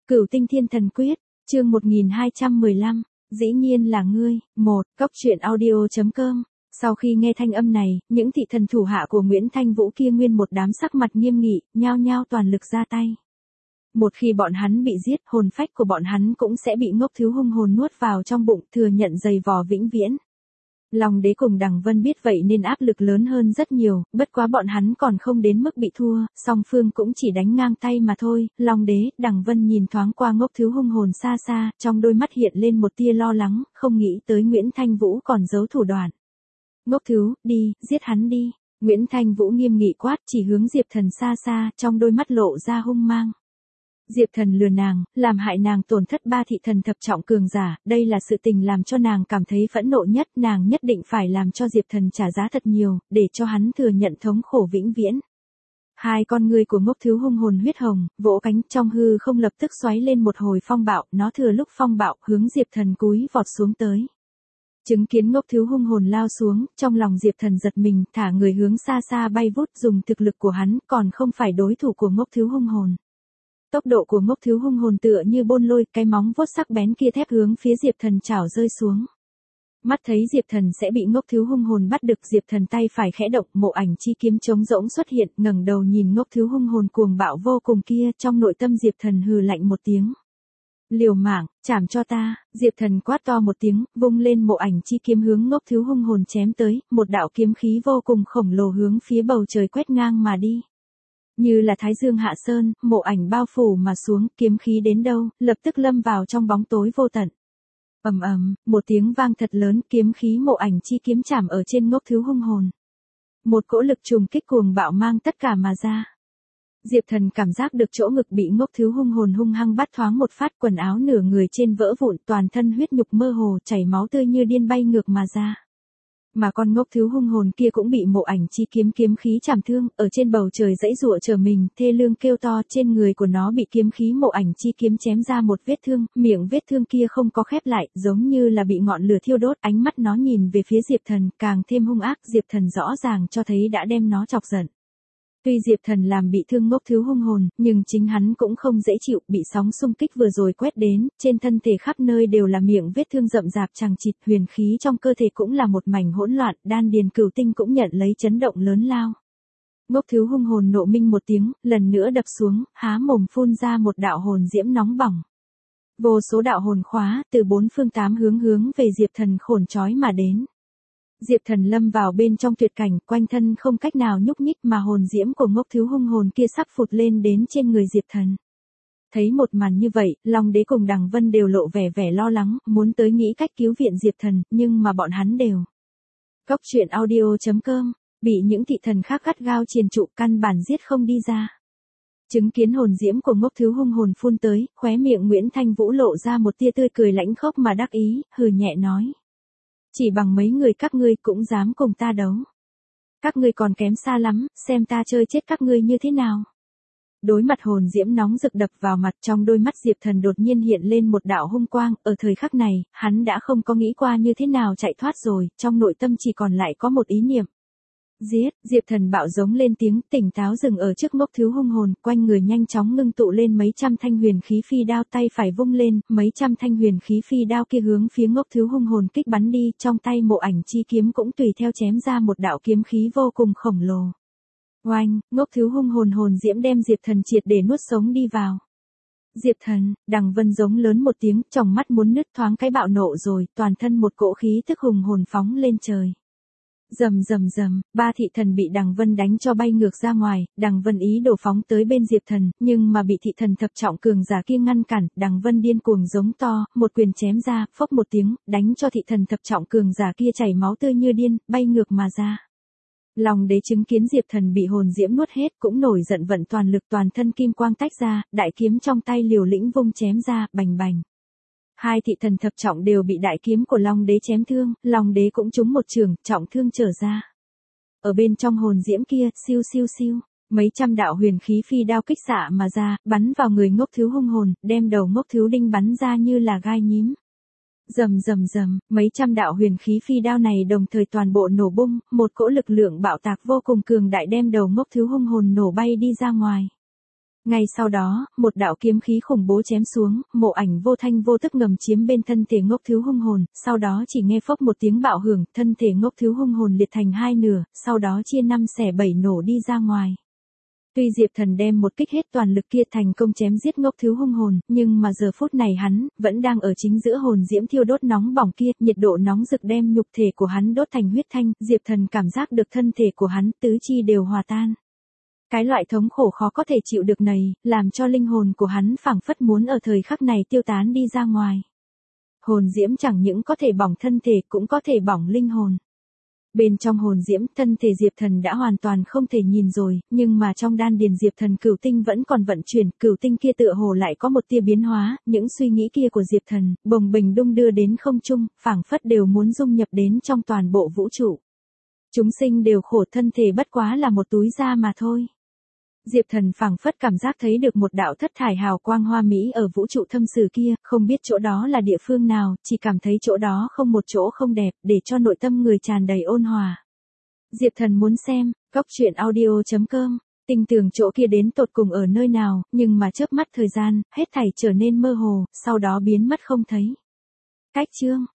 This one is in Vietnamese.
Cửu Tinh Thiên Thần Quyết, chương 1215, dĩ nhiên là ngươi, Cóc truyện audio.com. Sau khi nghe thanh âm này, những thị thần thủ hạ của Nguyễn Thanh Vũ kia nguyên một đám sắc mặt nghiêm nghị, nhao nhao toàn lực ra tay. Một khi bọn hắn bị giết, hồn phách của bọn hắn cũng sẽ bị Ngốc Thiếu hung hồn nuốt vào trong bụng, thừa nhận dày vò vĩnh viễn. Long Đế cùng Đằng Vân biết vậy nên áp lực lớn hơn rất nhiều, bất quá bọn hắn còn không đến mức bị thua, song phương cũng chỉ đánh ngang tay mà thôi. Long Đế, Đằng Vân nhìn thoáng qua Ngốc Thiếu hung hồn xa xa, trong đôi mắt hiện lên một tia lo lắng, không nghĩ tới Nguyễn Thanh Vũ còn giấu thủ đoạn. Ngốc Thiếu, đi, giết hắn đi. Nguyễn Thanh Vũ nghiêm nghị quát, chỉ hướng Diệp Thần xa xa, trong đôi mắt lộ ra hung mang. Diệp Thần lừa nàng, làm hại nàng tổn thất 3 thị thần thập trọng cường giả, đây là sự tình làm cho nàng cảm thấy phẫn nộ nhất, nàng nhất định phải làm cho Diệp Thần trả giá thật nhiều, để cho hắn thừa nhận thống khổ vĩnh viễn. Hai con ngươi của Ngốc Thiếu hung hồn huyết hồng, vỗ cánh trong hư không lập tức xoáy lên một hồi phong bạo, nó thừa lúc phong bạo hướng Diệp Thần cúi vọt xuống tới. Chứng kiến Ngốc Thiếu hung hồn lao xuống, trong lòng Diệp Thần giật mình, thả người hướng xa xa bay vút, dùng thực lực của hắn còn không phải đối thủ của Ngốc Thiếu hung hồn. Tốc độ của Ngốc Thiếu hung hồn tựa như bôn lôi, cái móng vuốt sắc bén kia thép hướng phía Diệp Thần chảo rơi xuống. Mắt thấy Diệp Thần sẽ bị Ngốc Thiếu hung hồn bắt được, Diệp Thần tay phải khẽ động, mộ ảnh chi kiếm trống rỗng xuất hiện, ngẩng đầu nhìn Ngốc Thiếu hung hồn cuồng bạo vô cùng kia, trong nội tâm Diệp Thần hừ lạnh một tiếng. Liều mạng, chảm cho ta. Diệp Thần quát to một tiếng, vung lên mộ ảnh chi kiếm hướng Ngốc Thiếu hung hồn chém tới, một đạo kiếm khí vô cùng khổng lồ hướng phía bầu trời quét ngang mà đi. Như là Thái Dương hạ sơn, mộ ảnh bao phủ mà xuống, kiếm khí đến đâu, lập tức lâm vào trong bóng tối vô tận. Ầm ầm, một tiếng vang thật lớn, kiếm khí mộ ảnh chi kiếm chạm ở trên Ngốc Thiếu hung hồn. Một cỗ lực trùng kích cuồng bạo mang tất cả mà ra. Diệp Thần cảm giác được chỗ ngực bị Ngốc Thiếu hung hồn hung hăng bắt thoáng một phát, quần áo nửa người trên vỡ vụn, toàn thân huyết nhục mơ hồ, chảy máu tươi như điên bay ngược mà ra. Mà con Ngốc Thiếu hung hồn kia cũng bị mộ ảnh chi kiếm khí chảm thương, ở trên bầu trời giãy giụa trở mình, thê lương kêu to, trên người của nó bị kiếm khí mộ ảnh chi kiếm chém ra một vết thương, miệng vết thương kia không có khép lại, giống như là bị ngọn lửa thiêu đốt, ánh mắt nó nhìn về phía Diệp Thần, càng thêm hung ác, Diệp Thần rõ ràng cho thấy đã đem nó chọc giận. Tuy Diệp Thần làm bị thương Ngốc Thiếu hung hồn, nhưng chính hắn cũng không dễ chịu, bị sóng xung kích vừa rồi quét đến, trên thân thể khắp nơi đều là miệng vết thương rậm rạp chằng chịt, huyền khí trong cơ thể cũng là một mảnh hỗn loạn, đan điền cửu tinh cũng nhận lấy chấn động lớn lao. Ngốc Thiếu hung hồn nộ minh một tiếng, lần nữa đập xuống, há mồm phun ra một đạo hồn diễm nóng bỏng. Vô số đạo hồn khóa, từ bốn phương tám hướng về Diệp Thần khổn trói mà đến. Diệp Thần lâm vào bên trong tuyệt cảnh, quanh thân không cách nào nhúc nhích mà hồn diễm của Ngốc Thiếu hung hồn kia sắp phụt lên đến trên người Diệp Thần. Thấy một màn như vậy, Long Đế cùng Đằng Vân đều lộ vẻ lo lắng, muốn tới nghĩ cách cứu viện Diệp Thần, nhưng mà bọn hắn đều. Cóc truyện audio.com, bị những thị thần khác gắt gao triền trụ, căn bản giết không đi ra. Chứng kiến hồn diễm của Ngốc Thiếu hung hồn phun tới, khóe miệng Nguyễn Thanh Vũ lộ ra một tia tươi cười lãnh khốc mà đắc ý, hừ nhẹ nói. Chỉ bằng mấy người các ngươi cũng dám cùng ta đấu. Các ngươi còn kém xa lắm, xem ta chơi chết các ngươi như thế nào. Đối mặt hồn diễm nóng rực đập vào mặt, trong đôi mắt Diệp Thần đột nhiên hiện lên một đạo hung quang, ở thời khắc này, hắn đã không có nghĩ qua như thế nào chạy thoát rồi, trong nội tâm chỉ còn lại có một ý niệm. Giết, Diệp Thần bạo giống lên tiếng, tỉnh táo dừng ở trước Ngốc Thiếu hung hồn, quanh người nhanh chóng ngưng tụ lên mấy trăm thanh huyền khí phi đao, tay phải vung lên, mấy trăm thanh huyền khí phi đao kia hướng phía Ngốc Thiếu hung hồn kích bắn đi, trong tay mộ ảnh chi kiếm cũng tùy theo chém ra một đạo kiếm khí vô cùng khổng lồ. Oanh, Ngốc Thiếu hung hồn hồn diễm đem Diệp Thần triệt để nuốt sống đi vào. Diệp Thần, Đằng Vân giống lớn một tiếng, tròng mắt muốn nứt, thoáng cái bạo nộ rồi, toàn thân một cỗ khí tức hùng hồn phóng lên trời. Rầm rầm rầm, 3 thị thần bị Đằng Vân đánh cho bay ngược ra ngoài, Đằng Vân ý đổ phóng tới bên Diệp Thần, nhưng mà bị thị thần thập trọng cường giả kia ngăn cản, Đằng Vân điên cuồng giống to, một quyền chém ra, phốc một tiếng, đánh cho thị thần thập trọng cường giả kia chảy máu tươi như điên, bay ngược mà ra. Long Đế chứng kiến Diệp Thần bị hồn diễm nuốt hết, cũng nổi giận vận toàn lực, toàn thân kim quang tách ra, đại kiếm trong tay liều lĩnh vung chém ra, bành bành. Hai thị thần thập trọng đều bị đại kiếm của Long Đế chém thương, Long Đế cũng trúng một trường, trọng thương trở ra. Ở bên trong hồn diễm kia, siêu siêu siêu, mấy trăm đạo huyền khí phi đao kích xạ mà ra, bắn vào người Ngốc Thiếu hung hồn, đem đầu Ngốc Thiếu đinh bắn ra như là gai nhím. Rầm rầm rầm, mấy trăm đạo huyền khí phi đao này đồng thời toàn bộ nổ bung, một cỗ lực lượng bạo tạc vô cùng cường đại đem đầu Ngốc Thiếu hung hồn nổ bay đi ra ngoài. Ngay sau đó, một đạo kiếm khí khủng bố chém xuống, Mộ Ảnh vô thanh vô tức ngầm chiếm bên thân thể Ngốc Thứ hung hồn, sau đó chỉ nghe phốc một tiếng bạo hưởng, thân thể Ngốc Thứ hung hồn liệt thành hai nửa, sau đó chia 5 xẻ 7 nổ đi ra ngoài. Tuy Diệp Thần đem một kích hết toàn lực kia thành công chém giết Ngốc Thứ hung hồn, nhưng mà giờ phút này hắn vẫn đang ở chính giữa hồn diễm thiêu đốt nóng bỏng kia, nhiệt độ nóng rực đem nhục thể của hắn đốt thành huyết thanh, Diệp Thần cảm giác được thân thể của hắn tứ chi đều hòa tan. Cái loại thống khổ khó có thể chịu được này, làm cho linh hồn của hắn phảng phất muốn ở thời khắc này tiêu tán đi ra ngoài. Hồn diễm chẳng những có thể bỏng thân thể cũng có thể bỏng linh hồn. Bên trong hồn diễm, thân thể Diệp Thần đã hoàn toàn không thể nhìn rồi, nhưng mà trong đan điền Diệp Thần cửu tinh vẫn còn vận chuyển, cửu tinh kia tựa hồ lại có một tia biến hóa, những suy nghĩ kia của Diệp Thần, bồng bềnh đung đưa đến không trung, phảng phất đều muốn dung nhập đến trong toàn bộ vũ trụ. Chúng sinh đều khổ, thân thể bất quá là một túi da mà thôi. Diệp Thần phảng phất cảm giác thấy được một đạo thất thải hào quang hoa mỹ ở vũ trụ thâm sử kia, không biết chỗ đó là địa phương nào, chỉ cảm thấy chỗ đó không một chỗ không đẹp, để cho nội tâm người tràn đầy ôn hòa. Diệp Thần muốn xem, goctruyện.audio.com, tình tưởng chỗ kia đến tột cùng ở nơi nào, nhưng mà chớp mắt thời gian, hết thảy trở nên mơ hồ, sau đó biến mất không thấy. Cách chương